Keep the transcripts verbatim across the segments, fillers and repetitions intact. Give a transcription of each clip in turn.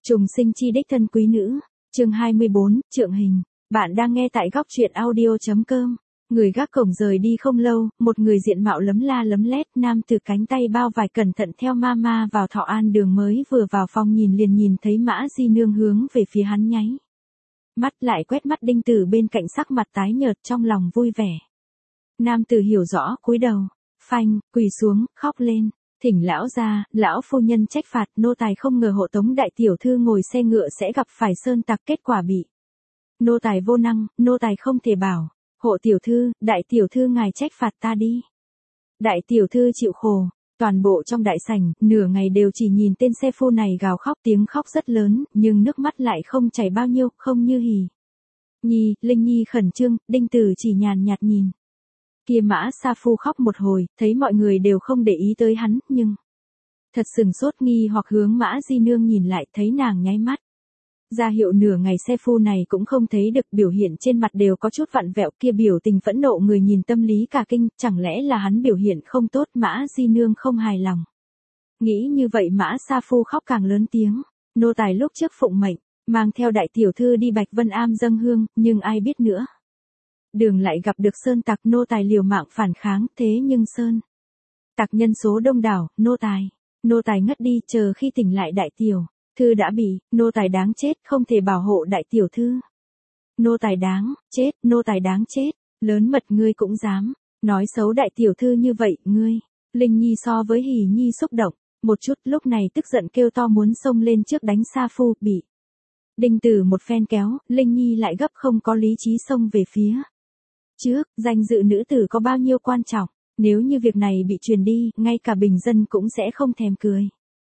Trùng sinh chi đích thân quý nữ, chương hai mươi bốn, trượng hình. Bạn đang nghe tại góc truyện audio.com. Người gác cổng rời đi không lâu, một người diện mạo lấm la lấm lét, nam từ cánh tay bao vải cẩn thận theo mama vào Thọ An đường mới vừa vào phòng nhìn liền nhìn thấy Mã Di Nương hướng về phía hắn nháy mắt, lại quét mắt Đinh Tử bên cạnh sắc mặt tái nhợt, trong lòng vui vẻ. Nam tử hiểu rõ, cúi đầu, phanh, quỳ xuống, khóc lên. Thỉnh lão ra, lão phu nhân trách phạt, nô tài không ngờ hộ tống đại tiểu thư ngồi xe ngựa sẽ gặp phải sơn tặc, kết quả bị nô tài vô năng, nô tài không thể bảo. Hộ tiểu thư, đại tiểu thư ngài trách phạt ta đi. Đại tiểu thư chịu khổ. Toàn bộ trong đại sảnh, nửa ngày đều chỉ nhìn tên xe phu này gào khóc, tiếng khóc rất lớn, nhưng nước mắt lại không chảy bao nhiêu, không như hỉ nhi, Linh Nhi khẩn trương. Đinh Tử chỉ nhàn nhạt nhìn. Kia Mã Sa Phu khóc một hồi, thấy mọi người đều không để ý tới hắn, nhưng thật sừng sốt nghi hoặc hướng Mã Di Nương nhìn lại, thấy nàng nháy mắt ra hiệu nửa ngày xe phu này cũng không thấy được, biểu hiện trên mặt đều có chút vặn vẹo, kia biểu tình phẫn nộ người nhìn tâm lý cả kinh, chẳng lẽ là hắn biểu hiện không tốt. Mã Di Nương không hài lòng. Nghĩ như vậy Mã Sa Phu khóc càng lớn tiếng. Nô tài lúc trước phụng mệnh, mang theo đại tiểu thư đi Bạch Vân Am dâng hương, nhưng ai biết nữa. Đường lại gặp được sơn tặc, nô tài liều mạng phản kháng, thế nhưng sơn tặc nhân số đông đảo, nô tài, nô tài ngất đi, chờ khi tỉnh lại đại tiểu thư đã bị, nô tài đáng chết, không thể bảo hộ đại tiểu thư. Nô tài đáng chết, nô tài đáng chết, lớn mật ngươi cũng dám nói xấu đại tiểu thư như vậy, ngươi. Linh Nhi so với Hỉ Nhi xúc động một chút, lúc này tức giận kêu to muốn xông lên trước đánh Sa Phu, bị Đinh Tử một phen kéo, Linh Nhi lại gấp không có lý trí xông về phía trước. Danh dự nữ tử có bao nhiêu quan trọng, nếu như việc này bị truyền đi, ngay cả bình dân cũng sẽ không thèm cười.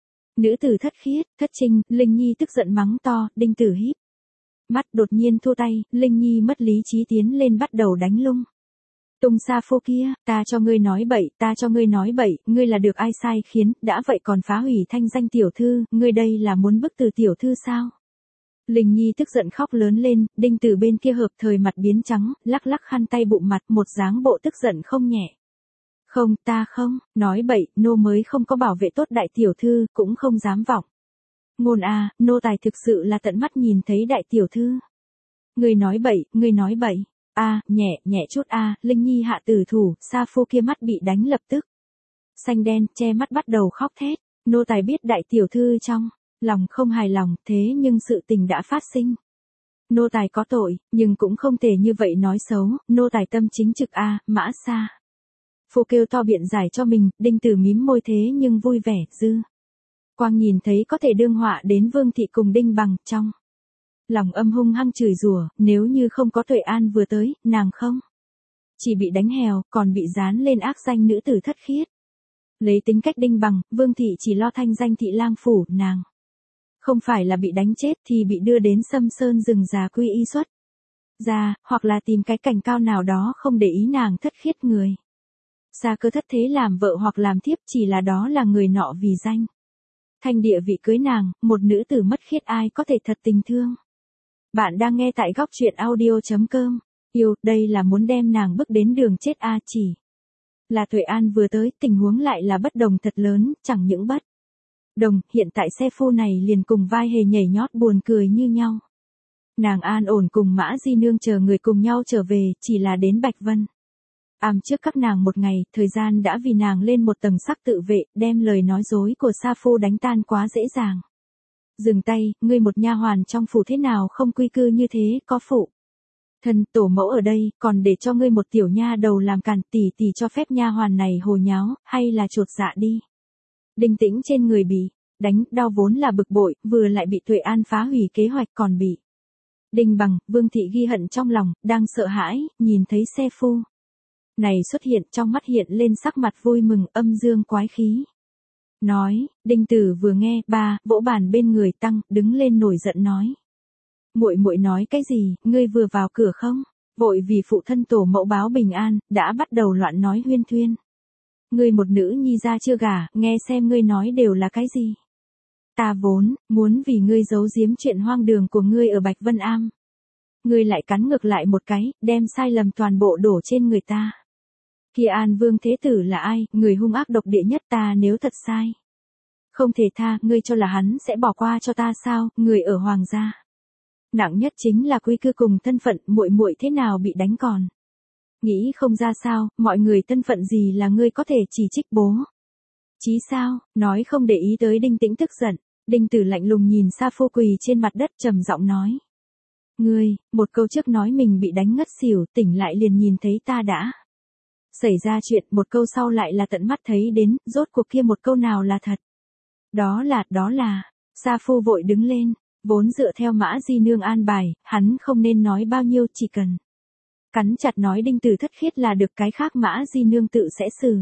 Nữ tử thất khiết, thất trinh, Linh Nhi tức giận mắng to. Đinh Tử híp mắt đột nhiên thua tay, Linh Nhi mất lý trí tiến lên bắt đầu đánh lung tung Sa Phu kia. Ta cho ngươi nói bậy, ta cho ngươi nói bậy, ngươi là được ai sai khiến, đã vậy còn phá hủy thanh danh tiểu thư, ngươi đây là muốn bức từ tiểu thư sao? Linh Nhi tức giận khóc lớn lên. Đinh Tử bên kia hợp thời mặt biến trắng, lắc lắc khăn tay bụng mặt, một dáng bộ tức giận không nhẹ. Không, ta không, nói bậy, nô mới không có bảo vệ tốt đại tiểu thư, cũng không dám vọng ngôn a, nô tài thực sự là tận mắt nhìn thấy đại tiểu thư. Ngươi nói bậy, ngươi nói bậy. A, nhẹ, nhẹ chút a, Linh Nhi hạ tử thủ. Sa Phu kia mắt bị đánh lập tức xanh đen, che mắt bắt đầu khóc thét. Nô tài biết đại tiểu thư trong lòng không hài lòng, thế nhưng sự tình đã phát sinh. Nô tài có tội, nhưng cũng không thể như vậy nói xấu, nô tài tâm chính trực a. Mã Sa Phu kêu to biện giải cho mình. Đinh Tử mím môi thế nhưng vui vẻ, dư quang nhìn thấy có thể đương họa đến Vương thị cùng Đinh Bằng, trong lòng âm hung hăng chửi rủa, nếu như không có Tuệ An vừa tới, nàng không chỉ bị đánh hèo, còn bị dán lên ác danh nữ tử thất khiết. Lấy tính cách Đinh Bằng, Vương thị chỉ lo thanh danh thị lang phủ, nàng không phải là bị đánh chết thì bị đưa đến Sâm Sơn rừng già quy y xuất ra, hoặc là tìm cái cảnh cao nào đó không để ý nàng thất khiết người xa cơ thất thế làm vợ hoặc làm thiếp, chỉ là đó là người nọ vì danh thanh địa vị cưới nàng, một nữ tử mất khiết ai có thể thật tình thương. Bạn đang nghe tại góc truyện audio.com. Yêu, đây là muốn đem nàng bước đến đường chết a. Chỉ là Tuệ An vừa tới, tình huống lại là bất đồng thật lớn, chẳng những bất đồng, hiện tại xe phu này liền cùng vai hề nhảy nhót buồn cười như nhau. Nàng an ổn cùng Mã Di Nương chờ người cùng nhau trở về, chỉ là đến Bạch Vân Am trước các nàng một ngày, thời gian đã vì nàng lên một tầng sắc tự vệ, đem lời nói dối của Sa Phu đánh tan quá dễ dàng. Dừng tay, ngươi một nha hoàn trong phủ thế nào không quy cư như thế, có phụ thân tổ mẫu ở đây, còn để cho ngươi một tiểu nha đầu làm càn, tỷ tỷ cho phép nha hoàn này hồ nháo, hay là chột dạ đi. Đinh Tĩnh trên người bị đánh đau vốn là bực bội, vừa lại bị Tuệ An phá hủy kế hoạch, còn bị Đinh Bằng, Vương thị ghi hận trong lòng, đang sợ hãi, nhìn thấy xe phu này xuất hiện, trong mắt hiện lên sắc mặt vui mừng, âm dương quái khí. Nói, Đinh Tử vừa nghe, ba, vỗ bàn bên người tăng, đứng lên nổi giận nói. Muội muội nói cái gì, ngươi vừa vào cửa không? Vội vì phụ thân tổ mẫu báo bình an, đã bắt đầu loạn nói huyên thuyên. Ngươi một nữ nhi ra chưa gả, nghe xem ngươi nói đều là cái gì. Ta vốn, muốn vì ngươi giấu giếm chuyện hoang đường của ngươi ở Bạch Vân Am. Ngươi lại cắn ngược lại một cái, đem sai lầm toàn bộ đổ trên người ta. Kia An Vương Thế Tử là ai, người hung ác độc địa nhất, ta nếu thật sai Không thể tha, ngươi cho là hắn sẽ bỏ qua cho ta sao, người ở hoàng gia. Nặng nhất chính là quy cư cùng thân phận, muội muội thế nào bị đánh còn. Nghĩ không ra sao, mọi người thân phận gì là ngươi có thể chỉ trích bố. Chí sao, nói không để ý tới Đinh Tĩnh tức giận, Đinh Tử lạnh lùng nhìn Sa Phu quỳ trên mặt đất trầm giọng nói. Ngươi, một câu trước nói mình bị đánh ngất xỉu, tỉnh lại liền nhìn thấy ta đã. Xảy ra chuyện, một câu sau lại là tận mắt thấy đến, rốt cuộc kia một câu nào là thật. Đó là, đó là, Sa Phu vội đứng lên, vốn dựa theo Mã Di Nương an bài, hắn không nên nói bao nhiêu chỉ cần. Cắn chặt nói Đinh Tử thất khiết là được, cái khác Mã Di Nương tự sẽ xử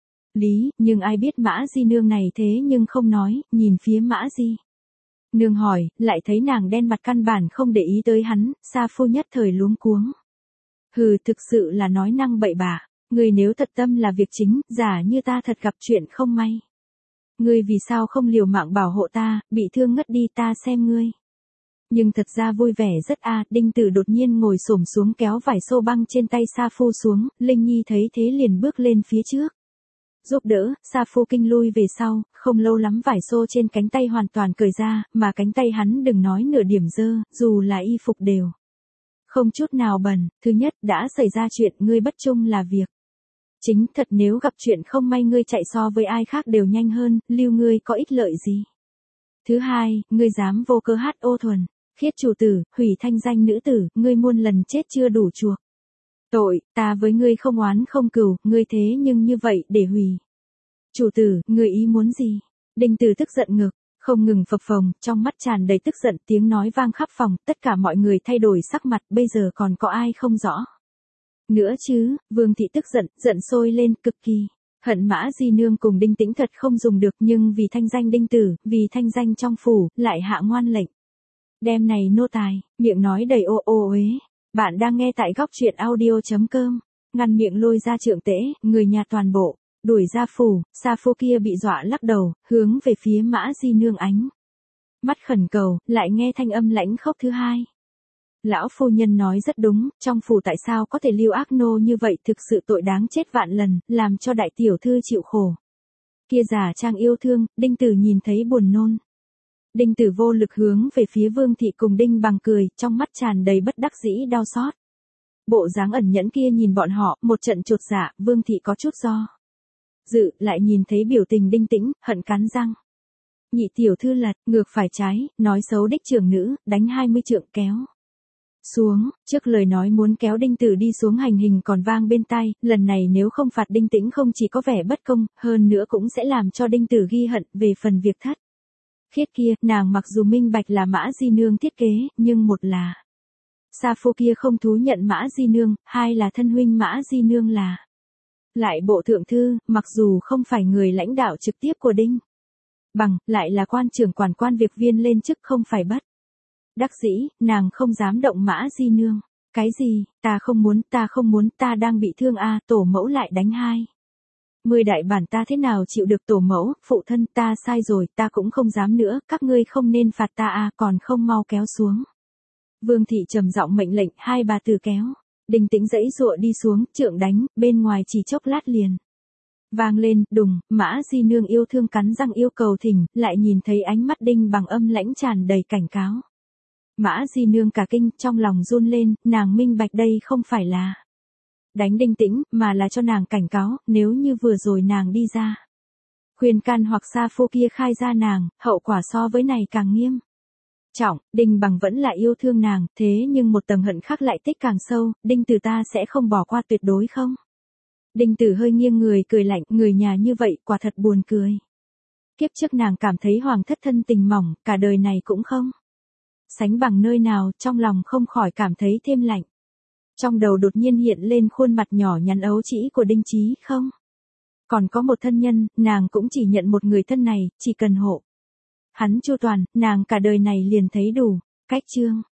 lý, nhưng ai biết Mã Di Nương này thế nhưng không nói, nhìn phía Mã Di Nương hỏi, lại thấy nàng đen mặt căn bản không để ý tới hắn, Sa Phu nhất thời luống cuống. Hừ, thực sự là nói năng bậy bạ, ngươi nếu thật tâm là việc chính, giả như ta thật gặp chuyện không may. Ngươi vì sao không liều mạng bảo hộ ta, bị thương ngất đi ta xem ngươi. Nhưng thật ra vui vẻ rất a, Đinh Tử đột nhiên ngồi xổm xuống kéo vải xô băng trên tay Sa Phu xuống, Linh Nhi thấy thế liền bước lên phía trước. Giúp đỡ, Sa Phu kinh lui về sau, không lâu lắm vải xô trên cánh tay hoàn toàn cởi ra, mà cánh tay hắn đừng nói nửa điểm dơ, dù là y phục đều. Không chút nào bẩn, thứ nhất đã xảy ra chuyện ngươi bất trung là việc. Chính thật nếu gặp chuyện không may ngươi chạy so với ai khác đều nhanh hơn, lưu ngươi có ích lợi gì. Thứ hai, ngươi dám vô cớ hát ô thuần, khiết chủ tử, hủy thanh danh nữ tử, ngươi muôn lần chết chưa đủ chuộc. Tội, ta với ngươi không oán không cừu, ngươi thế nhưng như vậy để hủy. Chủ tử, ngươi ý muốn gì? Đinh Tử tức giận ngực, không ngừng phập phồng, trong mắt tràn đầy tức giận, tiếng nói vang khắp phòng, tất cả mọi người thay đổi sắc mặt, bây giờ còn có ai không rõ. Nữa chứ, Vương thị tức giận, giận sôi lên, cực kỳ. Hận Mã Di Nương cùng Đinh Tĩnh thật không dùng được, nhưng vì thanh danh Đinh Tử, vì thanh danh trong phủ, lại hạ ngoan lệnh. Đem này nô tài, miệng nói đầy ô ô uế. Bạn đang nghe tại góc truyện audio chấm com. Ngăn miệng lôi ra trượng tễ, người nhà toàn bộ, đuổi ra phủ, Sa Phu kia bị dọa lắc đầu, hướng về phía Mã Di Nương ánh. Mắt khẩn cầu, lại nghe thanh âm lãnh khốc thứ hai. Lão phu nhân nói rất đúng, trong phủ tại sao có thể lưu ác nô như vậy, thực sự tội đáng chết vạn lần, làm cho đại tiểu thư chịu khổ. Kia giả trang yêu thương, Đinh Tử nhìn thấy buồn nôn. Đinh Tử vô lực hướng về phía Vương thị cùng Đinh Bằng cười, trong mắt tràn đầy bất đắc dĩ đau xót. Bộ dáng ẩn nhẫn kia nhìn bọn họ, một trận chột dạ, Vương thị có chút do dự, lại nhìn thấy biểu tình Đinh Tĩnh, hận cắn răng. Nhị tiểu thư lật, ngược phải trái, nói xấu đích trưởng nữ, đánh hai mươi trượng kéo xuống, trước lời nói muốn kéo Đinh Tử đi xuống hành hình còn vang bên tai, lần này nếu không phạt Đinh Tĩnh không chỉ có vẻ bất công, hơn nữa cũng sẽ làm cho Đinh Tử ghi hận về phần việc thất. Khiết kia, nàng mặc dù minh bạch là Mã Di Nương thiết kế, nhưng một là Sa Phu kia không thú nhận Mã Di Nương, hai là thân huynh Mã Di Nương là lại bộ thượng thư, mặc dù không phải người lãnh đạo trực tiếp của Đinh Bằng, lại là quan trưởng quản quan việc viên lên chức không phải bất đắc dĩ, nàng không dám động Mã Di Nương. Cái gì, ta không muốn, ta không muốn, ta đang bị thương a, à, tổ mẫu lại đánh hai. Mười đại bản ta thế nào chịu được tổ mẫu, phụ thân ta sai rồi, ta cũng không dám nữa, các ngươi không nên phạt ta a, à, còn không mau kéo xuống. Vương thị trầm giọng mệnh lệnh, hai bà tử kéo. Đinh Tĩnh dãy dụa đi xuống, trượng đánh, bên ngoài chỉ chốc lát liền. Vang lên, đùng, Mã Di Nương yêu thương cắn răng yêu cầu thỉnh, lại nhìn thấy ánh mắt Đinh Bằng âm lãnh tràn đầy cảnh cáo. Mã Di Nương cả kinh, trong lòng run lên, nàng minh bạch đây không phải là đánh Đinh Tĩnh, mà là cho nàng cảnh cáo, nếu như vừa rồi nàng đi ra khuyên can hoặc Sa Phu kia khai ra nàng, hậu quả so với này càng nghiêm trọng. Đinh Bằng vẫn là yêu thương nàng, thế nhưng một tầng hận khác lại tích càng sâu, Đinh Tử ta sẽ không bỏ qua tuyệt đối không. Đinh Tử hơi nghiêng người cười lạnh, người nhà như vậy quả thật buồn cười. Kiếp trước nàng cảm thấy hoàng thất thân tình mỏng, cả đời này cũng không sánh bằng nơi nào, trong lòng không khỏi cảm thấy thêm lạnh. Trong đầu đột nhiên hiện lên khuôn mặt nhỏ nhắn ấu trĩ của Đinh Chí không. Còn có một thân nhân, nàng cũng chỉ nhận một người thân này, chỉ cần hộ hắn chu toàn, nàng cả đời này liền thấy đủ. Cách chương